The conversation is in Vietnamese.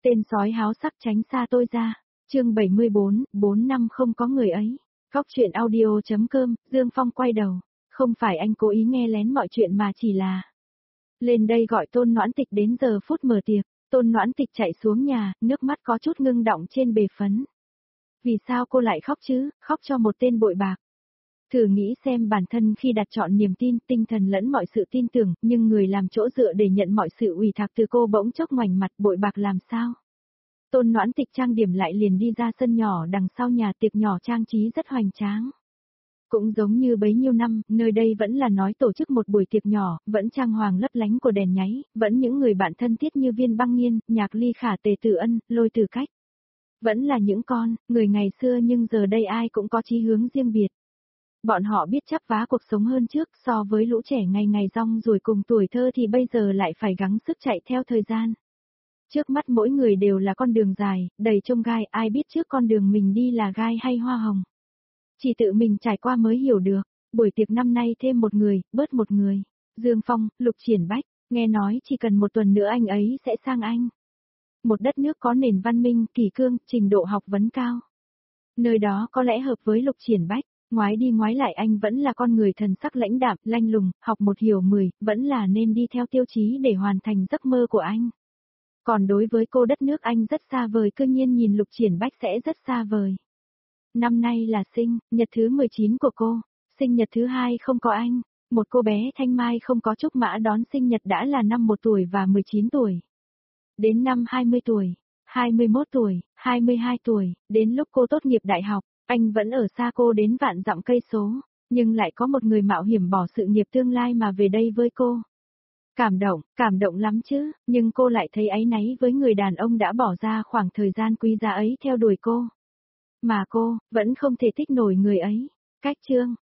Tên sói háo sắc tránh xa tôi ra. Chương 74, 4 năm không có người ấy. Góc truyện audio.com, Dương Phong quay đầu. Không phải anh cố ý nghe lén mọi chuyện mà chỉ là lên đây gọi Tôn Noãn Tịch đến giờ phút mở tiệc. Tôn Noãn Tịch chạy xuống nhà, nước mắt có chút ngưng đọng trên bề phấn. Vì sao cô lại khóc chứ, khóc cho một tên bội bạc. Thử nghĩ xem bản thân khi đặt chọn niềm tin, tinh thần lẫn mọi sự tin tưởng, nhưng người làm chỗ dựa để nhận mọi sự ủy thác từ cô bỗng chốc ngoảnh mặt bội bạc làm sao? Tôn Noãn Tịch trang điểm lại liền đi ra sân nhỏ đằng sau nhà, tiệc nhỏ trang trí rất hoành tráng. Cũng giống như bấy nhiêu năm, nơi đây vẫn là nói tổ chức một buổi tiệc nhỏ, vẫn trang hoàng lấp lánh của đèn nháy, vẫn những người bạn thân thiết như Viên Băng Nghiên, Nhạc Ly Khả, Tề Tử Ân, Lôi Tử Cách. Vẫn là những người ngày xưa nhưng giờ đây ai cũng có chí hướng riêng biệt. Bọn họ biết chắp vá cuộc sống hơn trước, so với lũ trẻ ngày ngày rong ruổi cùng tuổi thơ thì bây giờ lại phải gắng sức chạy theo thời gian. Trước mắt mỗi người đều là con đường dài, đầy chông gai, ai biết trước con đường mình đi là gai hay hoa hồng. Chỉ tự mình trải qua mới hiểu được. Buổi tiệc năm nay thêm một người, bớt một người. Dương Phong, Lục Triển Bách, nghe nói chỉ cần một tuần nữa anh ấy sẽ sang Anh. Một đất nước có nền văn minh, kỷ cương, trình độ học vấn cao. Nơi đó có lẽ hợp với Lục Triển Bách. Ngoái đi ngoái lại anh vẫn là con người thần sắc lãnh đạm, lanh lùng, học một hiểu 10, vẫn là nên đi theo tiêu chí để hoàn thành giấc mơ của anh. Còn đối với cô, đất nước anh rất xa vời, cương nhiên nhìn Lục Triển Bách sẽ rất xa vời. Năm nay là sinh nhật thứ 19 của cô, sinh nhật thứ 2 không có anh, một cô bé thanh mai không có Trúc Mã đón sinh nhật đã là năm 1 tuổi và 19 tuổi. Đến năm 20 tuổi, 21 tuổi, 22 tuổi, đến lúc cô tốt nghiệp đại học, anh vẫn ở xa cô đến vạn dặm cây số, nhưng lại có một người mạo hiểm bỏ sự nghiệp tương lai mà về đây với cô. Cảm động lắm chứ, nhưng cô lại thấy áy náy với người đàn ông đã bỏ ra khoảng thời gian quý giá ấy theo đuổi cô. Mà cô, vẫn không thể thích nổi người ấy. Cách chương,